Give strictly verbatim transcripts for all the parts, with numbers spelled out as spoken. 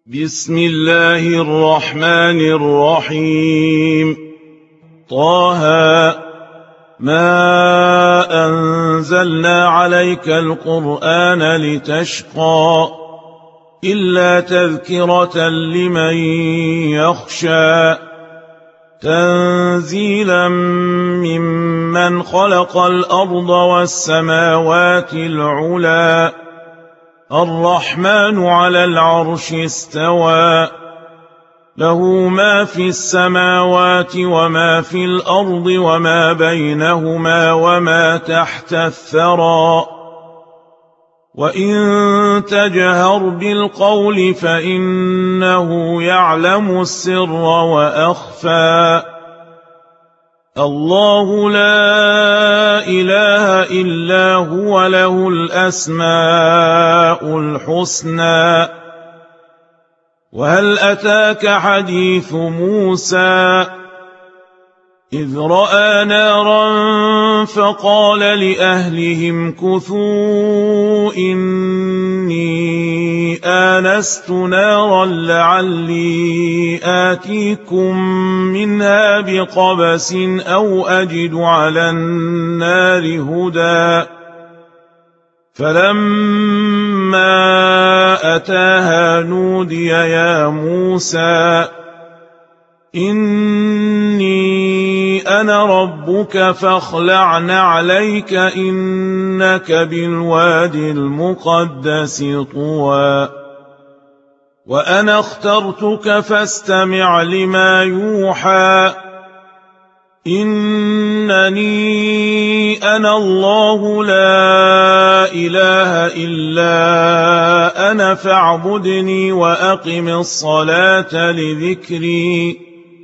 بسم الله الرحمن الرحيم. طه ما أنزلنا عليك القرآن لتشقى إلا تذكرة لمن يخشى تنزيلا ممن خلق الأرض والسماوات العلى الرحمن على العرش استوى له ما في السماوات وما في الأرض وما بينهما وما تحت الثرى وإن تجهر بالقول فإنه يعلم السر وأخفى الله لا إله إلا هو له الأسماء الحسنى وهل أتاك حديث موسى إذ رأى نارا فقال لأهلهم كثوا إني آنست نارا لعلي آتيكم منها بقبس أو أجد على النار هدى فلما أتاها نودي يا موسى إني أنا ربك فاخلع نعليك إنك بالوادي المقدس طوى وأنا اخترتك فاستمع لما يوحى إنني أنا الله لا إله إلا أنا فاعبدني وأقم الصلاة لذكري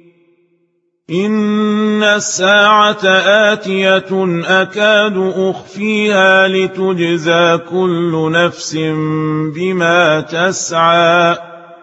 إن الساعة آتية أكاد أخفيها لتجزى كل نفس بما تسعى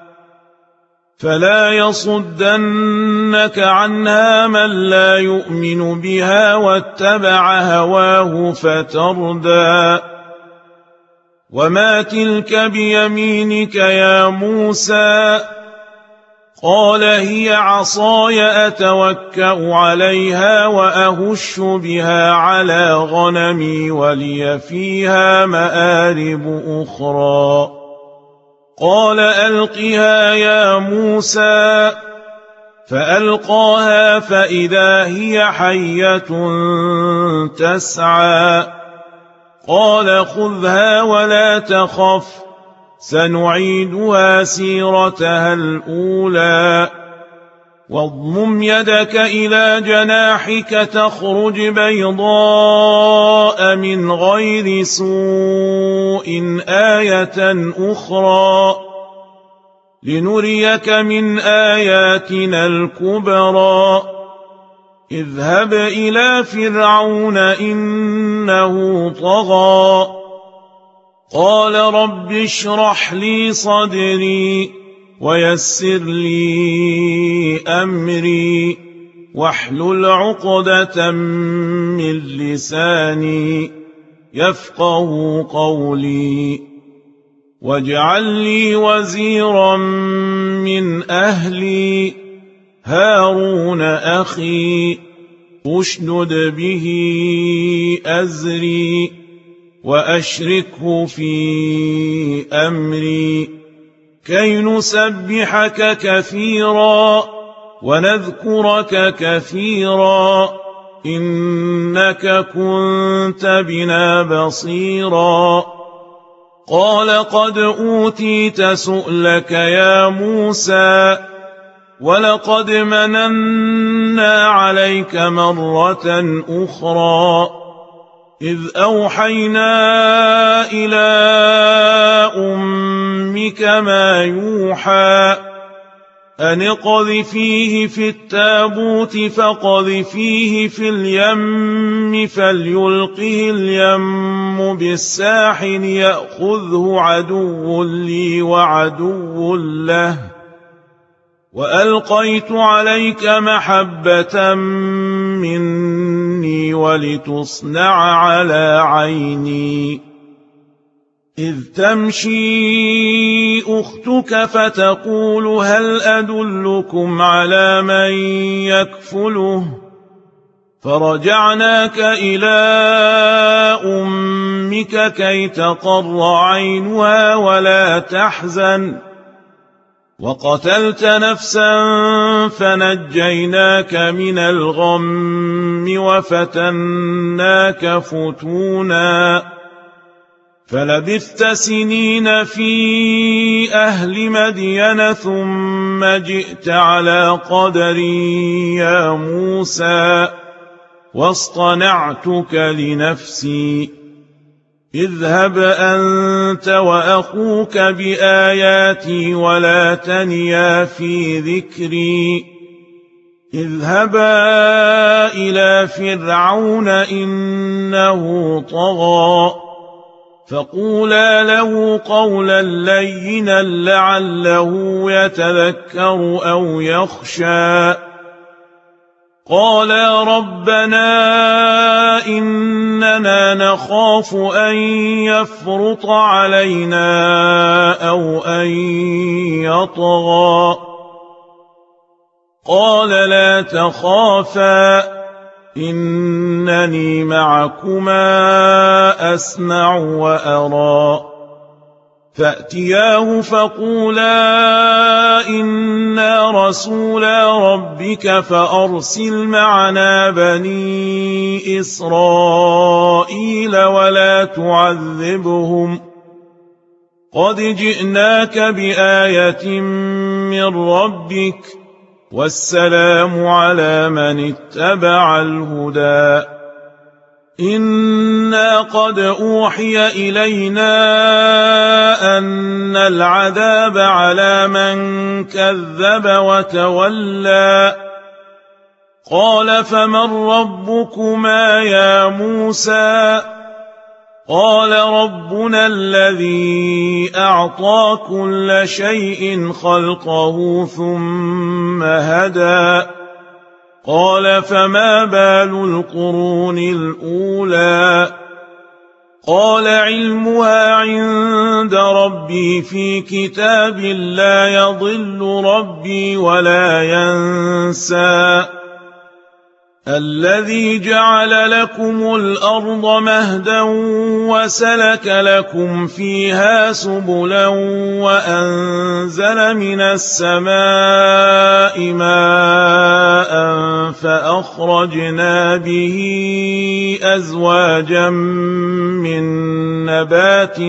فلا يصدنك عنها من لا يؤمن بها واتبع هواه فتردى وما تلك بيمينك يا موسى قال هي عصاي أتوكأ عليها وأهش بها على غنمي ولي فيها مآرب أخرى قال ألقها يا موسى فألقاها فإذا هي حية تسعى قال خذها ولا تخف سنعيدها سيرتها الأولى واضمم يدك إلى جناحك تخرج بيضاء من غير سوء آية أخرى لنريك من آياتنا الكبرى اذهب إلى فرعون إنه طغى قال رب اشرح لي صدري ويسر لي أمري واحلل عقدة من لساني يفقه قولي واجعل لي وزيرا من أهلي هارون أخي اشدد به أزري وأشركه في أمري كي نسبحك كثيرا ونذكرك كثيرا إنك كنت بنا بصيرا قال قد أوتيت سؤلك يا موسى ولقد مننا عليك مرة أخرى إذ أوحينا إلى أمك ما يوحى أن اقذفيه في التابوت فاقذفيه في اليم فليلقه اليم بالساحل يأخذه عدو لي وعدو له وألقيت عليك محبة مني ولتصنع على عيني إذ تمشي أختك فتقول هل أدلكم على من يكفله فرجعناك إلى أمك كي تقر عينها ولا تحزن وقتلت نفسا فنجيناك من الغم وفتناك فتونا فلبثت سنين في أهل مدين ثم جئت على قدري يا موسى واصطنعتك لنفسي اذهب أنت وأخوك بآياتي ولا تنيا في ذكري اذهبا إلى فرعون إنه طغى فقولا له قولا لينا لعله يتذكر أو يخشى قالا ربنا إننا نخاف أن يفرط علينا أو أن يطغى قال لا تخافا إنني معكما أسمع وأرى فأتياه فقولا إنا رسولا ربك فأرسل معنا بني إسرائيل ولا تعذبهم قد جئناك بآية من ربك والسلام على من اتبع الهدى إنا قد أوحي إلينا أن العذاب على من كذب وتولى قال فمن ربكما يا موسى قال ربنا الذي أعطى كل شيء خلقه ثم هدى قال فما بال القرون الأولى قال علمها عند ربي في كتاب لا يضل ربي ولا ينسى الذي جعل لكم الأرض مهدا وسلك لكم فيها سبلا وأنزل من السماء ماء فأخرجنا به أزواجا من نبات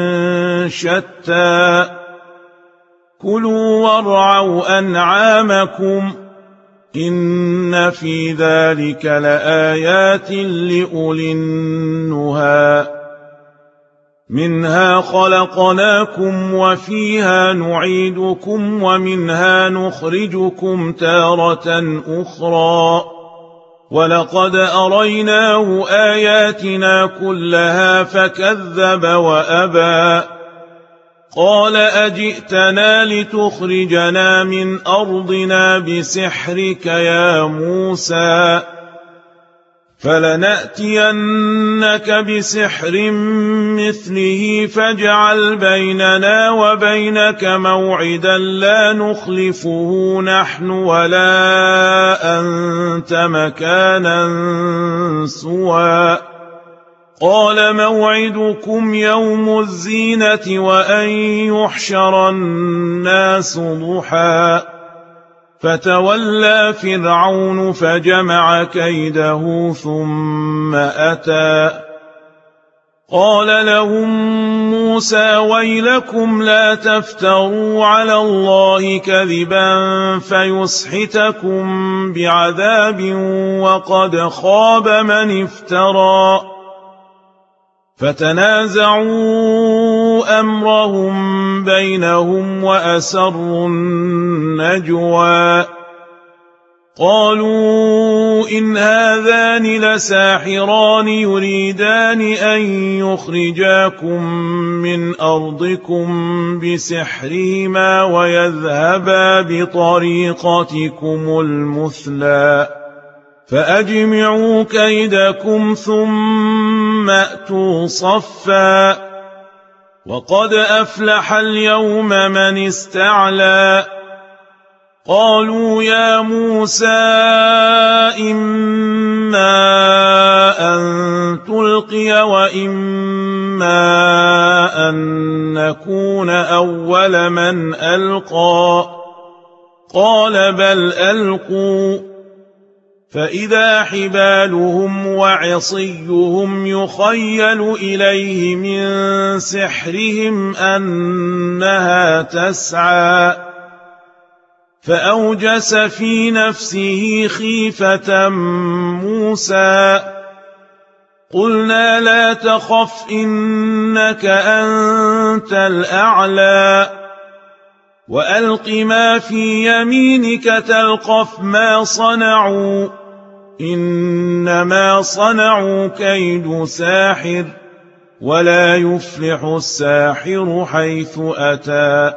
شتى كلوا وارعوا أنعامكم إن في ذلك لآيات لأولي النهى منها خلقناكم وفيها نعيدكم ومنها نخرجكم تارة أخرى ولقد أريناه آياتنا كلها فكذب وأبى قال أجئتنا لتخرجنا من أرضنا بسحرك يا موسى فلنأتينك بسحر مثله فاجعل بيننا وبينك موعدا لا نخلفه نحن ولا أنت مكانا سوى قال موعدكم يوم الزينة وأن يحشر الناس ضحى فتولى فرعون فجمع كيده ثم أتى قال لهم موسى ويلكم لا تفتروا على الله كذبا فيسحتكم بعذاب وقد خاب من افترى فتنازعوا أمرهم بينهم وأسروا النجوى قالوا إن هذان لساحران يريدان أن يخرجاكم من أرضكم بسحرهما ويذهبا بطريقتكم المثلى فأجمعوا كيدكم ثم أتوا صفا وقد أفلح اليوم من استعلى قالوا يا موسى إما أن تلقي وإما أن نكون أول من ألقى قال بل ألقوا فإذا حبالهم وعصيهم يخيل إليه من سحرهم أنها تسعى فأوجس في نفسه خيفة موسى قلنا لا تخف إنك أنت الأعلى وألق ما في يمينك تلقف ما صنعوا إنما صنعوا كيد ساحر ولا يفلح الساحر حيث أتى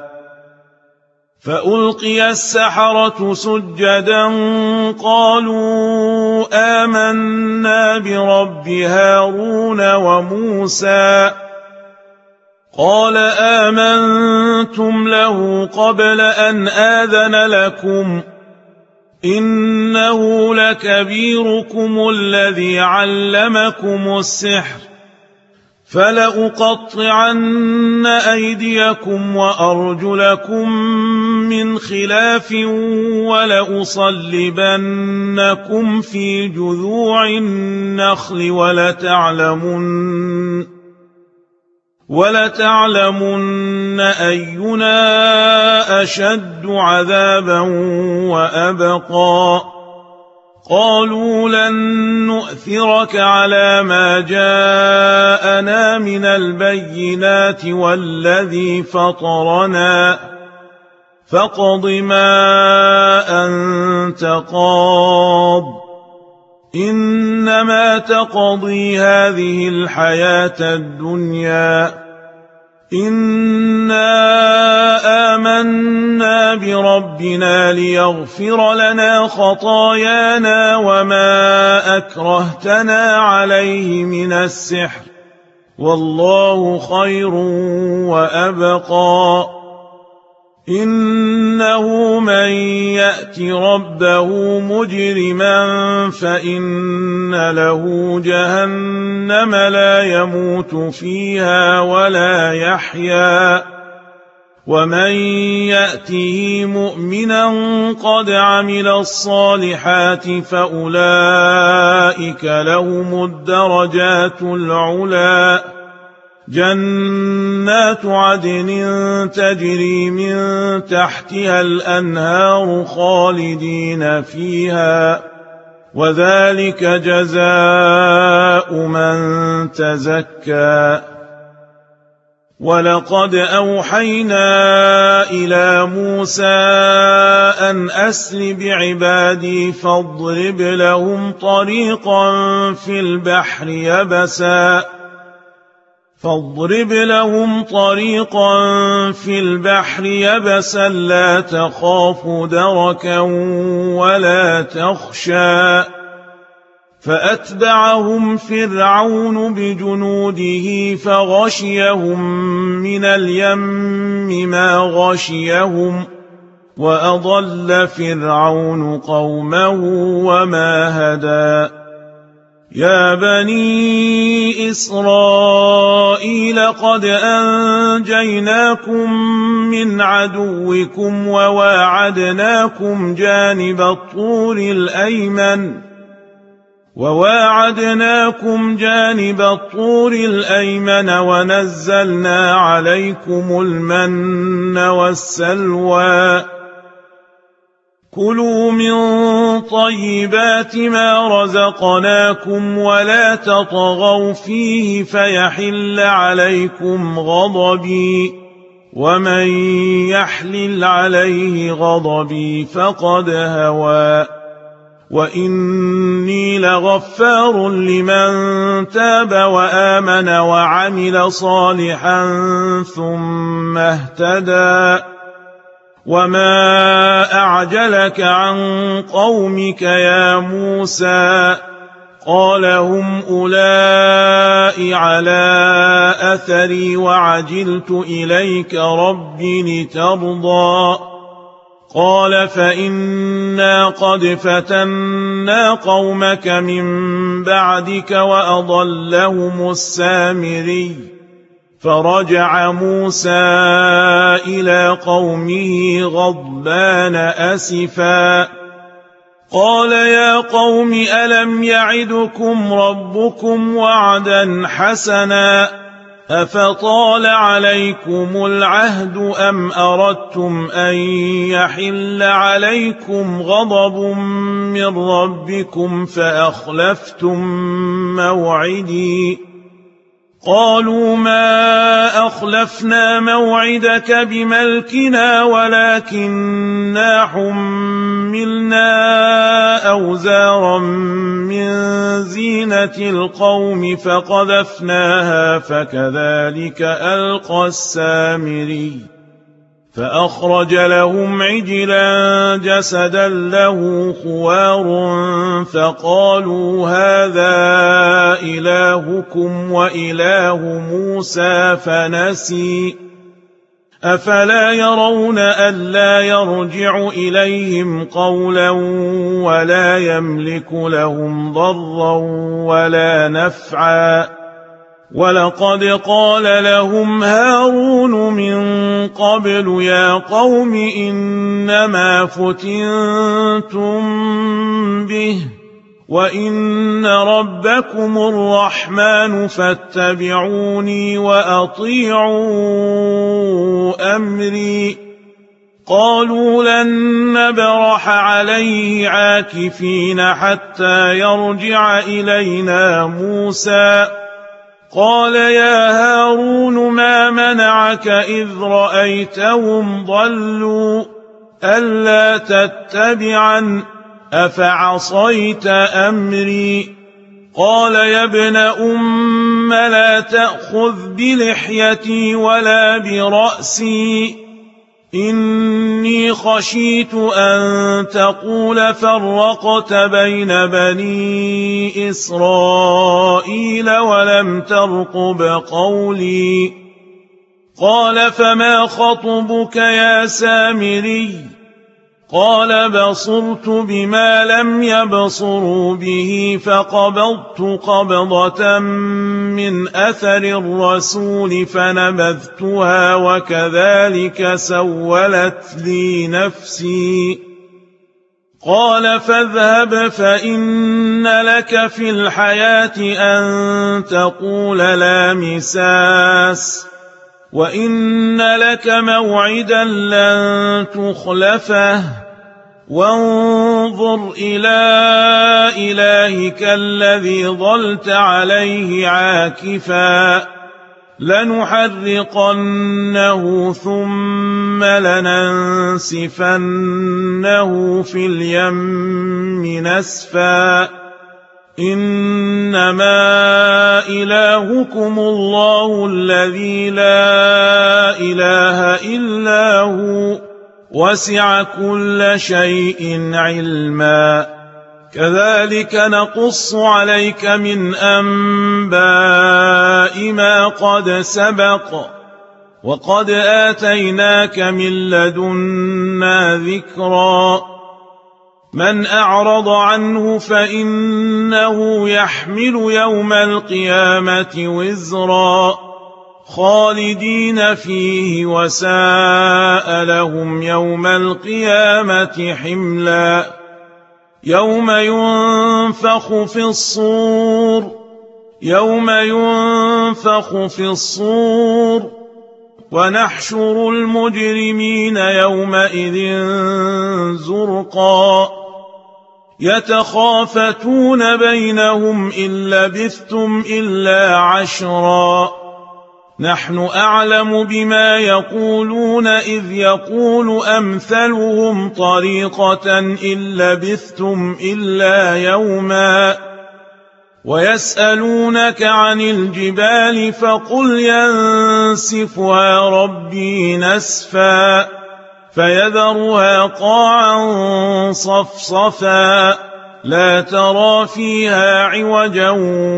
فألقي السحرة سجدا قالوا آمنا برب هارون وموسى قال آمنتم له قبل أن آذن لكم إنه لكبيركم الذي علمكم السحر فلأقطعن أيديكم وأرجلكم من خلاف ولأصلبنكم في جذوع النخل ولتعلمن ولتعلمن أينا أشد عذابا وأبقى قالوا لن نؤثرك على ما جاءنا من البينات والذي فطرنا فاقض ما أنت قاض إنما تقضي هذه الحياة الدنيا إنا آمنا بربنا ليغفر لنا خطايانا وما أكرهتنا عليه من السحر والله خير وأبقى إنه من يأت ربه مجرما فإن له جهنم لا يموت فيها ولا يحيا ومن يأته مؤمنا قد عمل الصالحات فأولئك لهم الدرجات العلى جنات عدن تجري من تحتها الأنهار خالدين فيها وذلك جزاء من تزكى ولقد أوحينا إلى موسى أن أسر بعبادي فاضرب لهم طريقا في البحر يبسا فاضرب لهم طريقا في البحر يبسا لا تخاف دركا ولا تخشى فأتبعهم فرعون بجنوده فغشيهم من اليم ما غشيهم وأضل فرعون قومه وما هدى يا بني إسرائيل قد أنجيناكم من عدوكم وواعدناكم جانب الطور الأيمن وواعدناكم جانب الطور الأيمن ونزلنا عليكم المن والسلوى كلوا من طيبات ما رزقناكم ولا تطغوا فيه فيحل عليكم غضبي ومن يحلل عليه غضبي فقد هوى وإني لغفار لمن تاب وآمن وعمل صالحا ثم اهتدى وما أعجلك عن قومك يا موسى قال هم أولئك على أثري وعجلت إليك رب لترضى قال فإنا قد فتنا قومك من بعدك وأضلهم السامري فرجع موسى إلى قومه غضبان أسفا قال يا قوم ألم يعدكم ربكم وعدا حسنا أفطال عليكم العهد أم أردتم أن يحل عليكم غضب من ربكم فأخلفتم موعدي قالوا ما أخلفنا موعدك بملكنا ولكننا حملنا أوزارا من زينة القوم فقذفناها فكذلك ألقى السامري فأخرج لهم عجلا جسدا له خوار فقالوا هذا إلهكم وإله موسى فنسي أفلا يرون ألا يرجع إليهم قولا ولا يملك لهم ضرا ولا نفعا ولقد قال لهم هارون من قبل يا قوم إنما فتنتم به وإن ربكم الرحمن فاتبعوني وأطيعوا أمري قالوا لن نبرح عليه عاكفين حتى يرجع إلينا موسى قال يا هارون ما منعك إذ رأيتهم ضلوا ألا تتبعا أفعصيت أمري قال يا ابن أم لا تأخذ بلحيتي ولا برأسي إني خشيت أن تقول فرقت بين بني إسرائيل ولم ترقب قولي قال فما خطبك يا سامري قال بصرت بما لم يبصروا به فقبضت قبضة من أثر الرسول فنبذتها وكذلك سولت لي نفسي قال فاذهب فإن لك في الحياة أن تقول لا مساس وإن لك موعدا لن تخلفه وانظر إلى إلهك الذي ظلت عليه عاكفا لنحرقنه ثم لننسفنه في اليم نسفا إنما إلهكم الله الذي لا إله إلا هو وسع كل شيء علما كذلك نقص عليك من أنباء ما قد سبق وقد آتيناك من لدنا ذكرا من أعرض عنه فإنه يحمل يوم القيامة وزرا خالدين فيه وساء لهم يوم القيامة حملا يوم ينفخ في الصور يوم ينفخ في الصور ونحشر المجرمين يومئذ زرقا يتخافتون بينهم إن لبثتم إلا عشرا نحن أعلم بما يقولون إذ يقول أمثلهم طريقة إن لبثتم إلا يوما ويسألونك عن الجبال فقل ينسفها ربي نسفا فيذرها قاعا صفصفا لا ترى فيها عوجا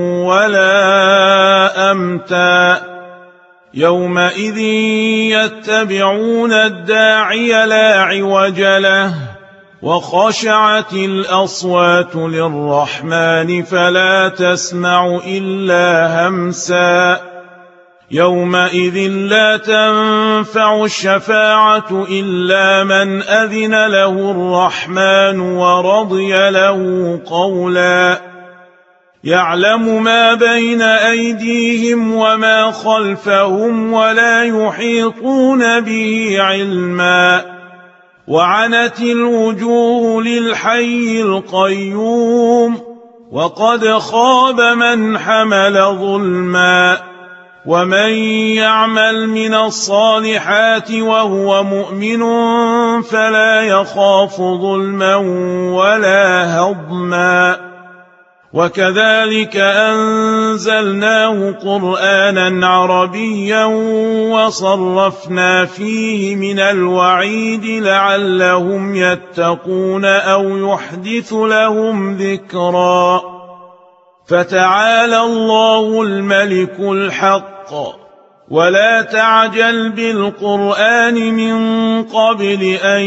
ولا أمتا يومئذ يتبعون الداعي لا عوج له وخشعت الأصوات للرحمن فلا تسمع إلا همسا يومئذ لا تنفع الشفاعة إلا من أذن له الرحمن ورضي له قولا يعلم ما بين أيديهم وما خلفهم ولا يحيطون به علما وعنت الوجوه للحي القيوم وقد خاب من حمل ظلما ومن يعمل من الصالحات وهو مؤمن فلا يخاف ظلما ولا هضما وكذلك أنزلناه قرآنا عربيا وصرفنا فيه من الوعيد لعلهم يتقون أو يحدث لهم ذكرا فتعالى الله الملك الحق ولا تعجل بالقرآن من قبل أن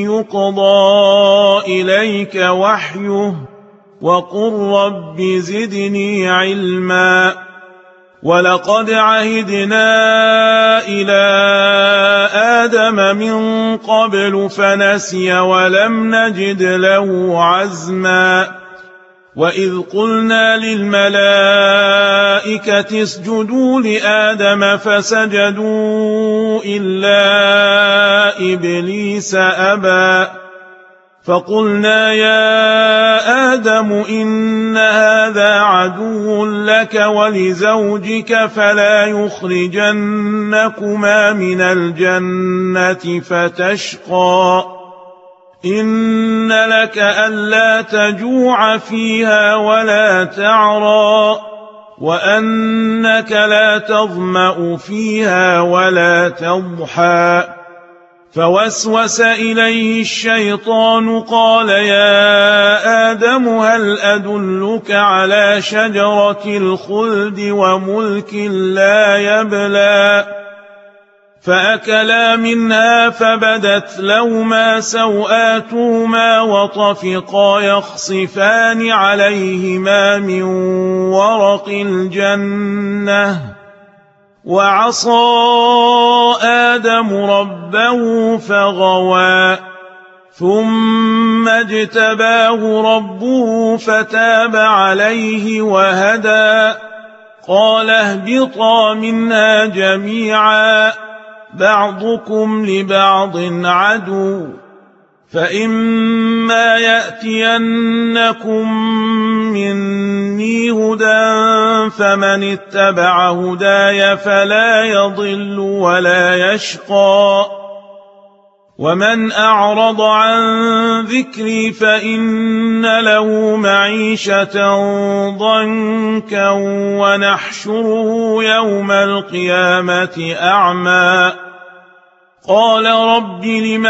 يقضى إليك وحيه وقل رب زدني علما ولقد عهدنا إلى آدم من قبل فنسي ولم نجد له عزما وإذ قلنا للملائكة اسجدوا لآدم فسجدوا إلا إبليس أبى فقلنا يا آدم إن هذا عدو لك ولزوجك فلا يخرجنكما من الجنة فتشقى إن لك ألا تجوع فيها ولا تعرى وأنك لا تظمأ فيها ولا تضحى فوسوس إليه الشيطان قال يا آدم هل أدلك على شجرة الخلد وملك لا يبلى فأكلا منها فبدت لهما سوآتهما وطفقا يخصفان عليهما من ورق الجنة وعصى آدم ربه فغوى ثم اجتباه ربه فتاب عليه وهدى قال اهبطا منها جميعا بعضكم لبعض عدو فإما يأتينكم مني هدى فمن اتبع هداي فلا يضل ولا يشقى ومن أعرض عن ذكري فإن له معيشة ضنكا ونحشره يوم القيامة أعمى قال رب لم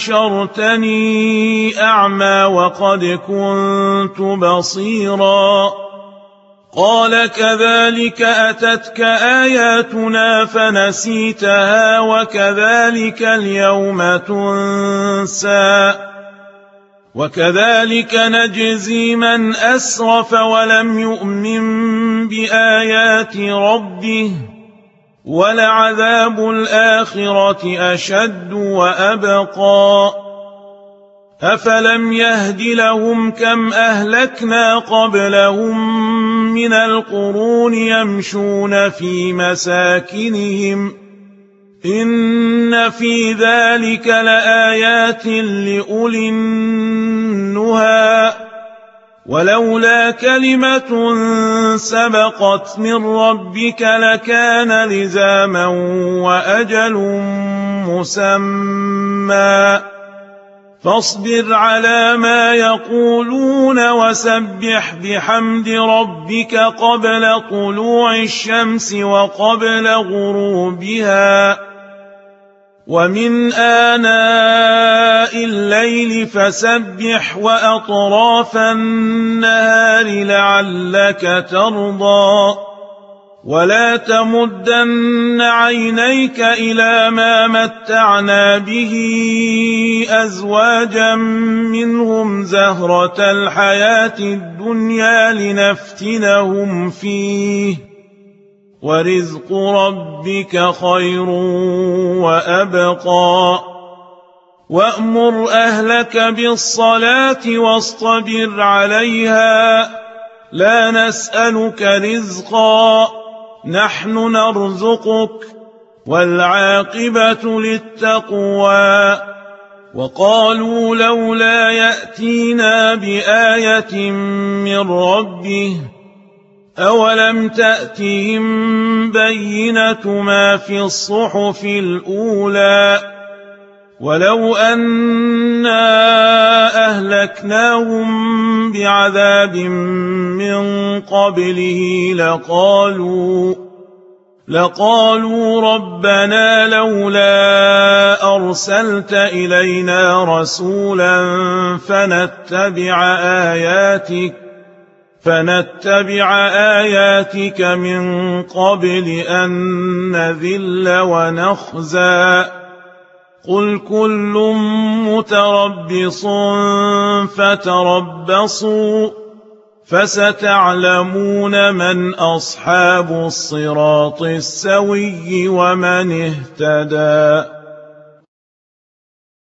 حشرتني أعمى وقد كنت بصيرا قال كذلك أتتك آياتنا فنسيتها وكذلك اليوم تنسى وكذلك نجزي من أسرف ولم يؤمن بآيات ربه ولعذاب الآخرة أشد وأبقى أفلم يهد لهم كم أهلكنا قبلهم من القرون يمشون في مساكنهم إن في ذلك لآيات لأولي النهى ولولا كلمة سبقت من ربك لكان لزاما وأجل مسمى فاصبر على ما يقولون وسبح بحمد ربك قبل طلوع الشمس وقبل غروبها ومن آناء الليل الليل فسبح وأطراف النهار لعلك ترضى ولا تمدن عينيك إلى ما متعنا به أزواجا منهم زهرة الحياة الدنيا لنفتنهم فيه ورزق ربك خير وأبقى وأمر أهلك بالصلاة واصطبر عليها لا نسألك رزقا نحن نرزقك والعاقبة للتقوى وقالوا لولا يأتينا بآية من ربه أولم تأتهم بينة ما في الصحف الأولى ولو أنا أهلكناهم بعذاب من قبله لقالوا لقالوا ربنا لولا أرسلت إلينا رسولا فنتبع آياتك فنتبع آياتك من قبل أن نذل ونخزى قل كل متربص فتربصوا فستعلمون من أصحاب الصراط السوي ومن اهتدى.